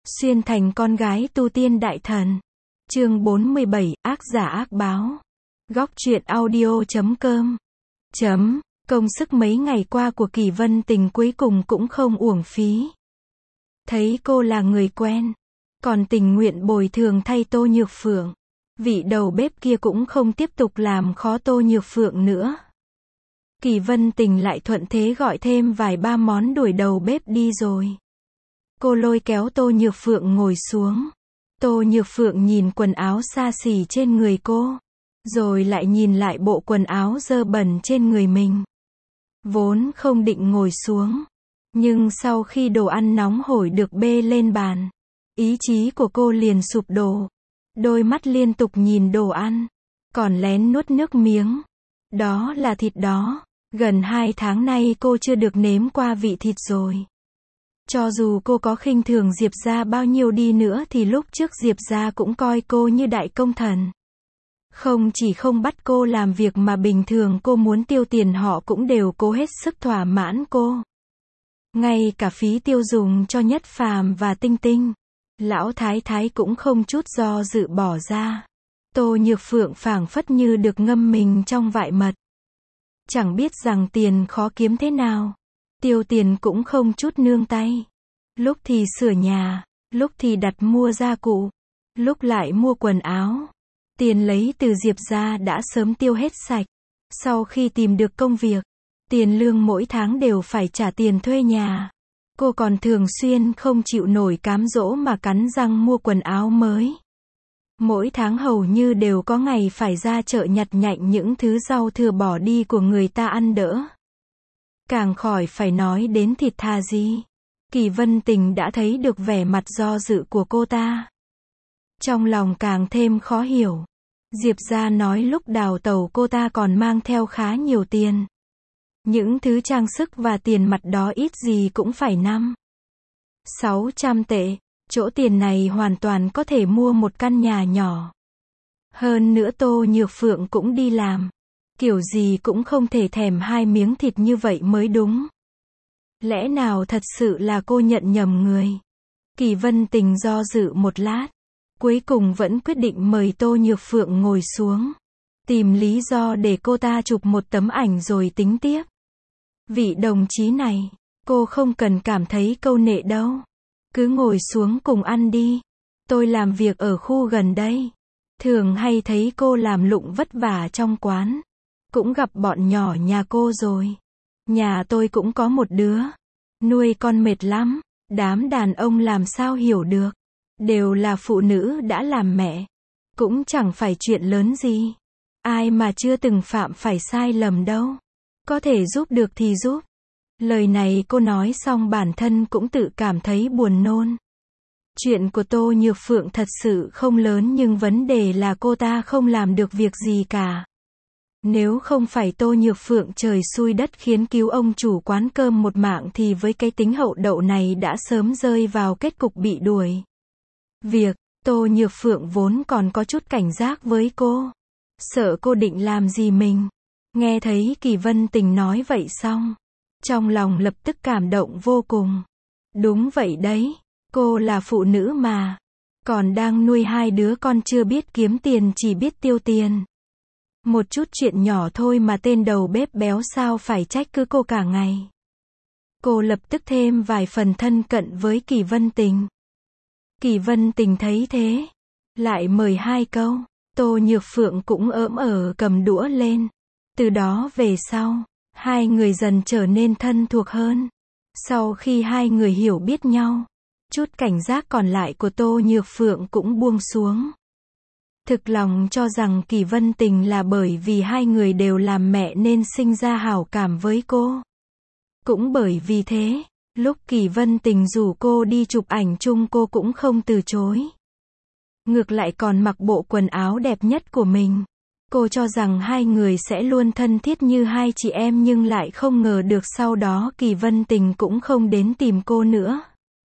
Xuyên thành con gái tu tiên đại thần. Chương 47, ác giả ác báo. Góc truyện audio.com. Công sức mấy ngày qua của Kỳ Vân Tình cuối cùng cũng không uổng phí. Thấy cô là người quen, còn tình nguyện bồi thường thay Tô Nhược Phượng. Vị đầu bếp kia cũng không tiếp tục làm khó Tô Nhược Phượng nữa. Kỳ Vân Tình lại thuận thế gọi thêm vài ba món đuổi đầu bếp đi rồi. Cô lôi kéo Tô Nhược Phượng ngồi xuống. Tô Nhược Phượng nhìn quần áo xa xỉ trên người cô, rồi lại nhìn lại bộ quần áo dơ bẩn trên người mình. Vốn không định ngồi xuống, nhưng sau khi đồ ăn nóng hổi được bê lên bàn, ý chí của cô liền sụp đổ. Đôi mắt liên tục nhìn đồ ăn, còn lén nuốt nước miếng. Đó là thịt đó. Gần 2 tháng nay cô chưa được nếm qua vị thịt rồi. Cho dù cô có khinh thường Diệp gia bao nhiêu đi nữa thì lúc trước Diệp gia cũng coi cô như đại công thần. Không chỉ không bắt cô làm việc mà bình thường cô muốn tiêu tiền họ cũng đều cố hết sức thỏa mãn cô. Ngay cả phí tiêu dùng cho Nhất Phàm và Tinh Tinh, lão thái thái cũng không chút do dự bỏ ra. Tô Nhược Phượng phảng phất như được ngâm mình trong vại mật. Chẳng biết rằng tiền khó kiếm thế nào, tiêu tiền cũng không chút nương tay. Lúc thì sửa nhà, lúc thì đặt mua gia cụ, lúc lại mua quần áo. Tiền lấy từ Diệp gia đã sớm tiêu hết sạch. Sau khi tìm được công việc, tiền lương mỗi tháng đều phải trả tiền thuê nhà. Cô còn thường xuyên không chịu nổi cám dỗ mà cắn răng mua quần áo mới. Mỗi tháng hầu như đều có ngày phải ra chợ nhặt nhạnh những thứ rau thừa bỏ đi của người ta ăn đỡ. Càng khỏi phải nói đến thịt thà gì. Kỳ Vân Tình đã thấy được vẻ mặt do dự của cô ta. Trong lòng càng thêm khó hiểu. Diệp gia nói lúc đào tẩu cô ta còn mang theo khá nhiều tiền. Những thứ trang sức và tiền mặt đó ít gì cũng phải 500-600 tệ. Chỗ tiền này hoàn toàn có thể mua một căn nhà nhỏ. Hơn nữa Tô Nhược Phượng cũng đi làm. Kiểu gì cũng không thể thèm 2 miếng thịt như vậy mới đúng. Lẽ nào thật sự là cô nhận nhầm người? Kỳ Vân Tình do dự một lát. Cuối cùng vẫn quyết định mời Tô Nhược Phượng ngồi xuống. Tìm lý do để cô ta chụp một tấm ảnh rồi tính tiếp. Vị đồng chí này, cô không cần cảm thấy câu nệ đâu. Cứ ngồi xuống cùng ăn đi. Tôi làm việc ở khu gần đây. Thường hay thấy cô làm lụng vất vả trong quán. Cũng gặp bọn nhỏ nhà cô rồi. Nhà tôi cũng có một đứa. Nuôi con mệt lắm. Đám đàn ông làm sao hiểu được. Đều là phụ nữ đã làm mẹ. Cũng chẳng phải chuyện lớn gì. Ai mà chưa từng phạm phải sai lầm đâu. Có thể giúp được thì giúp. Lời này cô nói xong bản thân cũng tự cảm thấy buồn nôn. Chuyện của Tô Nhược Phượng thật sự không lớn nhưng vấn đề là cô ta không làm được việc gì cả. Nếu không phải Tô Nhược Phượng trời xui đất khiến cứu ông chủ quán cơm một mạng thì với cái tính hậu đậu này đã sớm rơi vào kết cục bị đuổi việc. Tô Nhược Phượng vốn còn có chút cảnh giác với cô. Sợ cô định làm gì mình. Nghe thấy Kỳ Vân Tình nói vậy xong. Trong lòng lập tức cảm động vô cùng. Đúng vậy đấy. Cô là phụ nữ mà. Còn đang nuôi 2 đứa con chưa biết kiếm tiền chỉ biết tiêu tiền. Một chút chuyện nhỏ thôi mà tên đầu bếp béo sao phải trách cứ cô cả ngày. Cô lập tức thêm vài phần thân cận với Kỳ Vân Tình. Kỳ Vân Tình thấy thế. Lại mời 2 câu. Tô Nhược Phượng cũng cầm đũa lên. Từ đó về sau, 2 người dần trở nên thân thuộc hơn. Sau khi 2 người hiểu biết nhau, chút cảnh giác còn lại của Tô Nhược Phượng cũng buông xuống. Thực lòng cho rằng Kỳ Vân Tình là bởi vì 2 người đều làm mẹ nên sinh ra hảo cảm với cô. Cũng bởi vì thế, lúc Kỳ Vân Tình rủ cô đi chụp ảnh chung cô cũng không từ chối. Ngược lại còn mặc bộ quần áo đẹp nhất của mình. Cô cho rằng 2 người sẽ luôn thân thiết như 2 chị em nhưng lại không ngờ được sau đó Kỳ Vân Tình cũng không đến tìm cô nữa.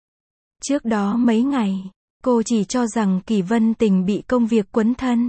Trước đó mấy ngày, cô chỉ cho rằng Kỳ Vân Tình bị công việc quấn thân.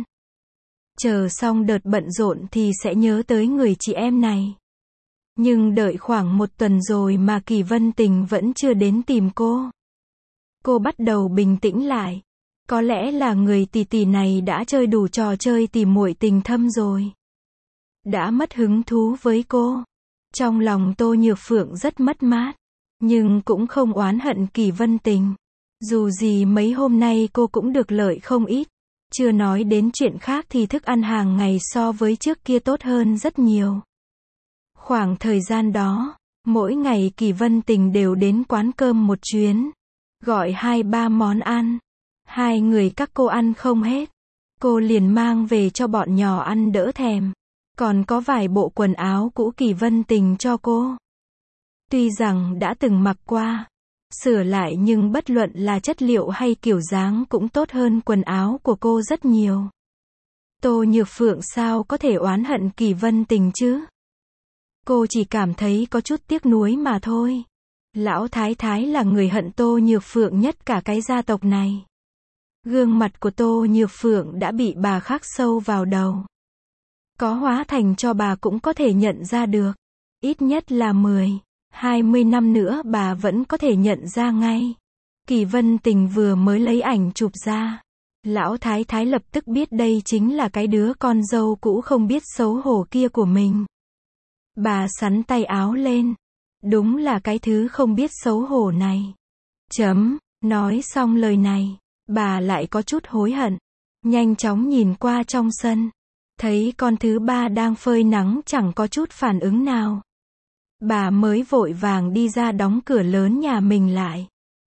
Chờ xong đợt bận rộn thì sẽ nhớ tới người chị em này. Nhưng đợi khoảng 1 tuần rồi mà Kỳ Vân Tình vẫn chưa đến tìm cô. Cô bắt đầu bình tĩnh lại. Có lẽ là người tỷ tỷ này đã chơi đủ trò chơi tỉ muội tình thâm rồi. Đã mất hứng thú với cô. Trong lòng Tô Nhược Phượng rất mất mát. Nhưng cũng không oán hận Kỳ Vân Tình. Dù gì mấy hôm nay cô cũng được lợi không ít. Chưa nói đến chuyện khác thì thức ăn hàng ngày so với trước kia tốt hơn rất nhiều. Khoảng thời gian đó, mỗi ngày Kỳ Vân Tình đều đến quán cơm một chuyến. Gọi 2-3 món ăn. Hai người các cô ăn không hết. Cô liền mang về cho bọn nhỏ ăn đỡ thèm. Còn có vài bộ quần áo cũ Kỳ Vân Tình cho cô. Tuy rằng đã từng mặc qua, sửa lại nhưng bất luận là chất liệu hay kiểu dáng cũng tốt hơn quần áo của cô rất nhiều. Tô Nhược Phượng sao có thể oán hận Kỳ Vân Tình chứ? Cô chỉ cảm thấy có chút tiếc nuối mà thôi. Lão Thái Thái là người hận Tô Nhược Phượng nhất cả cái gia tộc này. Gương mặt của Tô Nhược Phượng đã bị bà khắc sâu vào đầu. Có hóa thành cho bà cũng có thể nhận ra được. Ít nhất là 10-20 năm nữa bà vẫn có thể nhận ra ngay. Kỳ Vân Tình vừa mới lấy ảnh chụp ra. Lão Thái Thái lập tức biết đây chính là cái đứa con dâu cũ không biết xấu hổ kia của mình. Bà xắn tay áo lên. Đúng là cái thứ không biết xấu hổ này. Nói xong lời này, bà lại có chút hối hận. Nhanh chóng nhìn qua trong sân. Thấy con thứ ba đang phơi nắng chẳng có chút phản ứng nào. Bà mới vội vàng đi ra đóng cửa lớn nhà mình lại.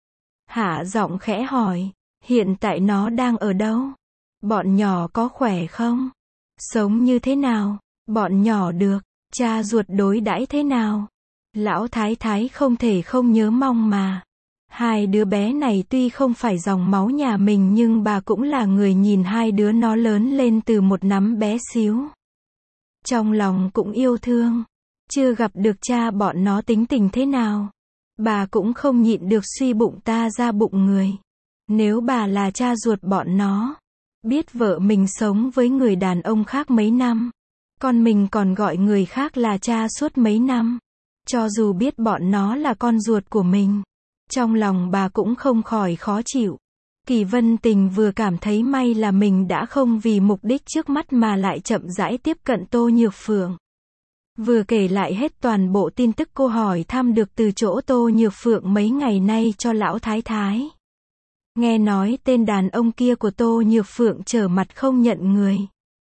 Hạ giọng khẽ hỏi, hiện tại nó đang ở đâu? Bọn nhỏ có khỏe không? Sống như thế nào? Bọn nhỏ được, cha ruột đối đãi thế nào? Lão Thái Thái không thể không nhớ mong mà. Hai đứa bé này tuy không phải dòng máu nhà mình nhưng bà cũng là người nhìn hai đứa nó lớn lên từ một nắm bé xíu. Trong lòng cũng yêu thương. Chưa gặp được cha bọn nó tính tình thế nào. Bà cũng không nhịn được suy bụng ta ra bụng người. Nếu bà là cha ruột bọn nó, biết vợ mình sống với người đàn ông khác mấy năm, con mình còn gọi người khác là cha suốt mấy năm. Cho dù biết bọn nó là con ruột của mình, trong lòng bà cũng không khỏi khó chịu. Kỳ Vân Tình vừa cảm thấy may là mình đã không vì mục đích trước mắt mà lại chậm rãi tiếp cận Tô Nhược Phượng. Vừa kể lại hết toàn bộ tin tức cô hỏi thăm được từ chỗ Tô Nhược Phượng mấy ngày nay cho Lão Thái Thái. Nghe nói tên đàn ông kia của Tô Nhược Phượng trở mặt không nhận người.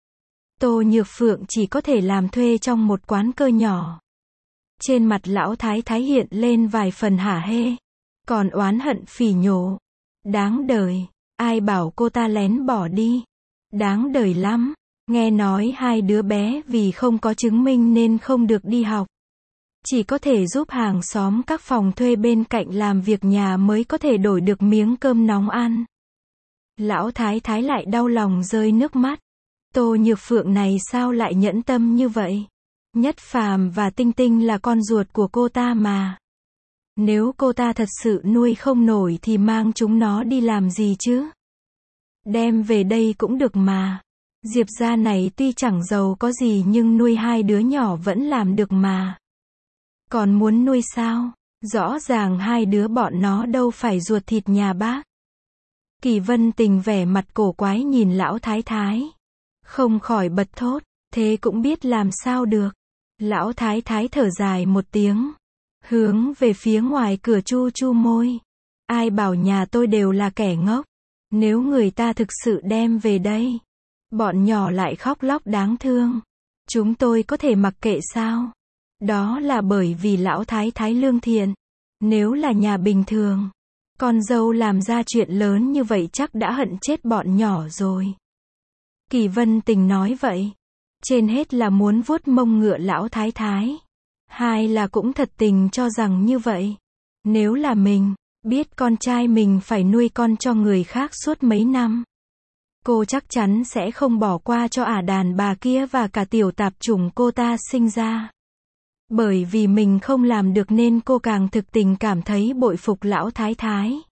Tô Nhược Phượng chỉ có thể làm thuê trong một quán cơ nhỏ. Trên mặt Lão Thái Thái hiện lên vài phần hả hê. Còn oán hận phỉ nhổ. Đáng đời. Ai bảo cô ta lén bỏ đi. Đáng đời lắm. Nghe nói hai đứa bé vì không có chứng minh nên không được đi học. Chỉ có thể giúp hàng xóm các phòng thuê bên cạnh làm việc nhà mới có thể đổi được miếng cơm nóng ăn. Lão Thái Thái lại đau lòng rơi nước mắt. Tô Nhược Phượng này sao lại nhẫn tâm như vậy? Nhất Phàm và Tinh Tinh là con ruột của cô ta mà. Nếu cô ta thật sự nuôi không nổi thì mang chúng nó đi làm gì chứ? Đem về đây cũng được mà. Diệp gia này tuy chẳng giàu có gì nhưng nuôi hai đứa nhỏ vẫn làm được mà. Còn muốn nuôi sao? Rõ ràng hai đứa bọn nó đâu phải ruột thịt nhà bác. Kỳ Vân Tình vẻ mặt cổ quái nhìn Lão Thái Thái. Không khỏi bật thốt, thế cũng biết làm sao được. Lão Thái Thái thở dài một tiếng. Hướng về phía ngoài cửa chu chu môi. Ai bảo nhà tôi đều là kẻ ngốc. Nếu người ta thực sự đem về đây, bọn nhỏ lại khóc lóc đáng thương. Chúng tôi có thể mặc kệ sao? Đó là bởi vì Lão Thái Thái lương thiện. Nếu là nhà bình thường, con dâu làm ra chuyện lớn như vậy chắc đã hận chết bọn nhỏ rồi. Kỳ Vân Tình nói vậy. Trên hết là muốn vuốt mông ngựa Lão Thái Thái. Hai là cũng thật tình cho rằng như vậy. Nếu là mình, biết con trai mình phải nuôi con cho người khác suốt mấy năm, cô chắc chắn sẽ không bỏ qua cho đàn bà kia và cả tiểu tạp chủng cô ta sinh ra. Bởi vì mình không làm được nên cô càng thực tình cảm thấy bội phục Lão Thái Thái.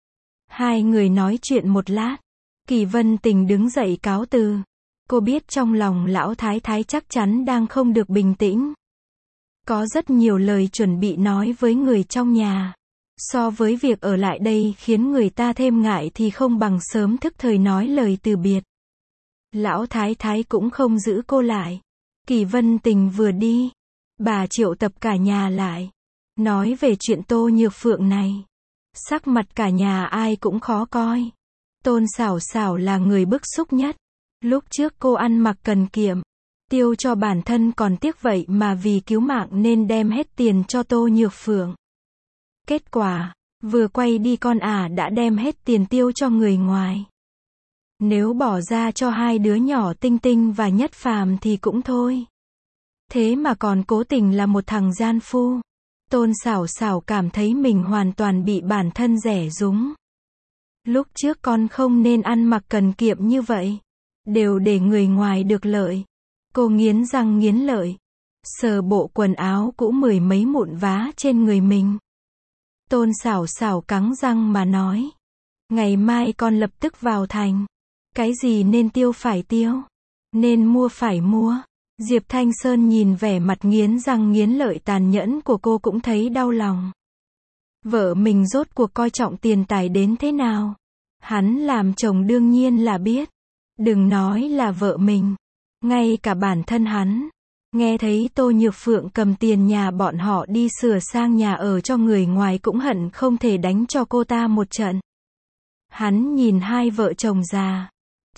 Hai người nói chuyện một lát. Kỳ Vân Tình đứng dậy cáo từ. Cô biết trong lòng Lão Thái Thái chắc chắn đang không được bình tĩnh. Có rất nhiều lời chuẩn bị nói với người trong nhà. So với việc ở lại đây khiến người ta thêm ngại thì không bằng sớm thức thời nói lời từ biệt. Lão thái thái cũng không giữ cô lại. Kỳ Vân Tình vừa đi, bà triệu tập cả nhà lại, nói về chuyện Tô Nhược Phượng này. Sắc mặt cả nhà ai cũng khó coi. Tôn Sảo Sảo là người bức xúc nhất. Lúc trước cô ăn mặc cần kiệm, tiêu cho bản thân còn tiếc vậy mà vì cứu mạng nên đem hết tiền cho Tô Nhược Phượng. Kết quả, vừa quay đi con đã đem hết tiền tiêu cho người ngoài. Nếu bỏ ra cho hai đứa nhỏ Tinh Tinh và Nhất Phàm thì cũng thôi. Thế mà còn cố tình là một thằng gian phu. Tôn Sảo Sảo cảm thấy mình hoàn toàn bị bản thân rẻ rúng. Lúc trước con không nên ăn mặc cần kiệm như vậy. Đều để người ngoài được lợi. Cô nghiến răng nghiến lợi. Sờ bộ quần áo cũ mười mấy mụn vá trên người mình. Tôn Sảo Sảo cắn răng mà nói. Ngày mai con lập tức vào thành. Cái gì nên tiêu phải tiêu. Nên mua phải mua. Diệp Thanh Sơn nhìn vẻ mặt nghiến răng nghiến lợi tàn nhẫn của cô cũng thấy đau lòng. Vợ mình rốt cuộc coi trọng tiền tài đến thế nào. Hắn làm chồng đương nhiên là biết. Đừng nói là vợ mình. Ngay cả bản thân hắn. Nghe thấy Tô Nhược Phượng cầm tiền nhà bọn họ đi sửa sang nhà ở cho người ngoài cũng hận không thể đánh cho cô ta một trận. Hắn nhìn hai vợ chồng già.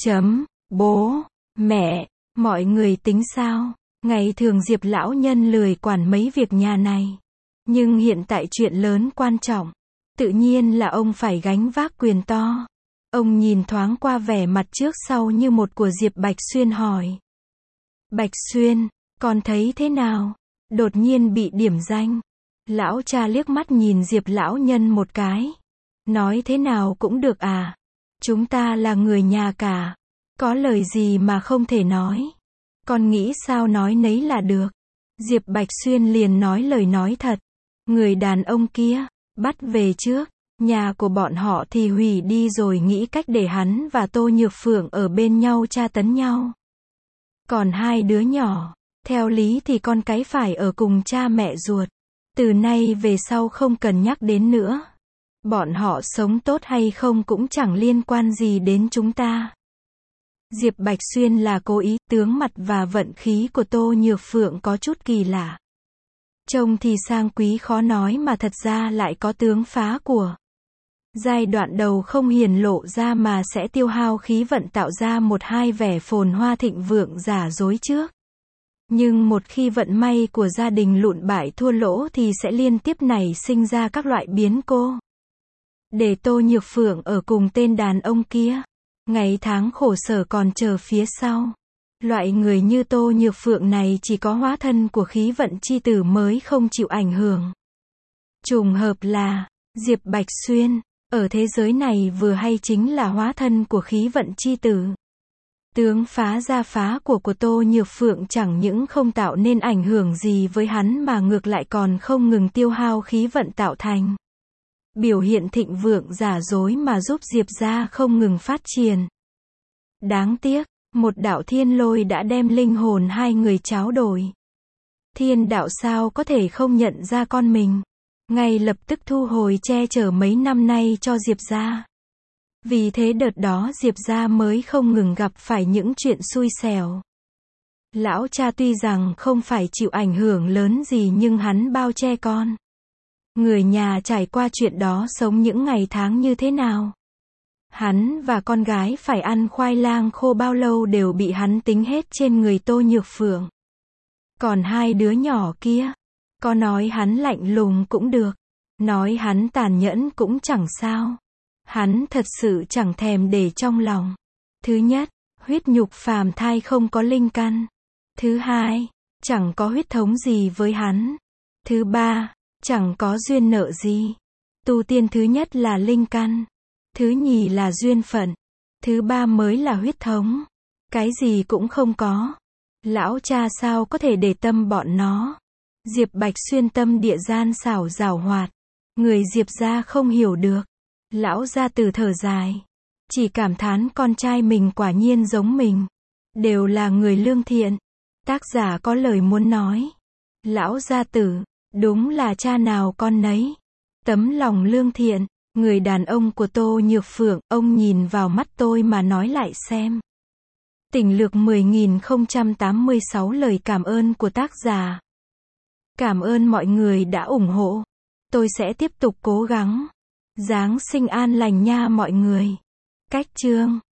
Bố, mẹ, mọi người tính sao? Ngày thường Diệp lão nhân lười quản mấy việc nhà này. Nhưng hiện tại chuyện lớn quan trọng. Tự nhiên là ông phải gánh vác quyền to. Ông nhìn thoáng qua vẻ mặt trước sau như một của Diệp Bạch Xuyên hỏi. Bạch Xuyên, con thấy thế nào? Đột nhiên bị điểm danh. Lão cha liếc mắt nhìn Diệp lão nhân một cái. Nói thế nào cũng được à? Chúng ta là người nhà cả. Có lời gì mà không thể nói. Con nghĩ sao nói nấy là được. Diệp Bạch Xuyên liền nói lời nói thật. Người đàn ông kia, bắt về trước. Nhà của bọn họ thì hủy đi rồi nghĩ cách để hắn và Tô Nhược Phượng ở bên nhau tra tấn nhau. Còn hai đứa nhỏ, theo lý thì con cái phải ở cùng cha mẹ ruột. Từ nay về sau không cần nhắc đến nữa. Bọn họ sống tốt hay không cũng chẳng liên quan gì đến chúng ta. Diệp Bạch Xuyên là cố ý, tướng mặt và vận khí của Tô Nhược Phượng có chút kỳ lạ. Trông thì sang quý khó nói mà thật ra lại có tướng phá của. Giai đoạn đầu không hiển lộ ra mà sẽ tiêu hao khí vận tạo ra một hai vẻ phồn hoa thịnh vượng giả dối trước. Nhưng một khi vận may của gia đình lụn bại thua lỗ thì sẽ liên tiếp nảy sinh ra các loại biến cố. Để Tô Nhược Phượng ở cùng tên đàn ông kia. Ngày tháng khổ sở còn chờ phía sau. Loại người như Tô Nhược Phượng này chỉ có hóa thân của khí vận chi tử mới không chịu ảnh hưởng. Trùng hợp là, Diệp Bạch Xuyên, ở thế giới này vừa hay chính là hóa thân của khí vận chi tử. Tướng phá ra phá của Tô Nhược Phượng chẳng những không tạo nên ảnh hưởng gì với hắn mà ngược lại còn không ngừng tiêu hao khí vận tạo thành. Biểu hiện thịnh vượng giả dối mà giúp Diệp gia không ngừng phát triển. Đáng tiếc, một đạo thiên lôi đã đem linh hồn hai người tráo đổi. Thiên đạo sao có thể không nhận ra con mình. Ngay lập tức thu hồi che chở mấy năm nay cho Diệp gia. Vì thế đợt đó Diệp gia mới không ngừng gặp phải những chuyện xui xẻo. Lão cha tuy rằng không phải chịu ảnh hưởng lớn gì nhưng hắn bao che con. Người nhà trải qua chuyện đó sống những ngày tháng như thế nào? Hắn và con gái phải ăn khoai lang khô bao lâu đều bị hắn tính hết trên người Tô Nhược Phượng. Còn hai đứa nhỏ kia, có nói hắn lạnh lùng cũng được, nói hắn tàn nhẫn cũng chẳng sao. Hắn thật sự chẳng thèm để trong lòng. Thứ nhất, huyết nhục phàm thai không có linh căn. Thứ hai, chẳng có huyết thống gì với hắn. Thứ ba, chẳng có duyên nợ gì. Tu tiên thứ nhất là linh căn. Thứ nhì là duyên phận. Thứ ba mới là huyết thống. Cái gì cũng không có. Lão cha sao có thể để tâm bọn nó. Diệp Bạch Xuyên tâm địa gian xảo giảo hoạt. Người Diệp gia không hiểu được. Lão gia tử thở dài. Chỉ cảm thán con trai mình quả nhiên giống mình. Đều là người lương thiện. Tác giả có lời muốn nói. Lão gia tử, đúng là cha nào con nấy. Tấm lòng lương thiện, người đàn ông của Tô Nhược Phượng, ông nhìn vào mắt tôi mà nói lại xem. Tỉnh lược 10.086 lời cảm ơn của tác giả. Cảm ơn mọi người đã ủng hộ. Tôi sẽ tiếp tục cố gắng. Giáng sinh an lành nha mọi người. Cách chương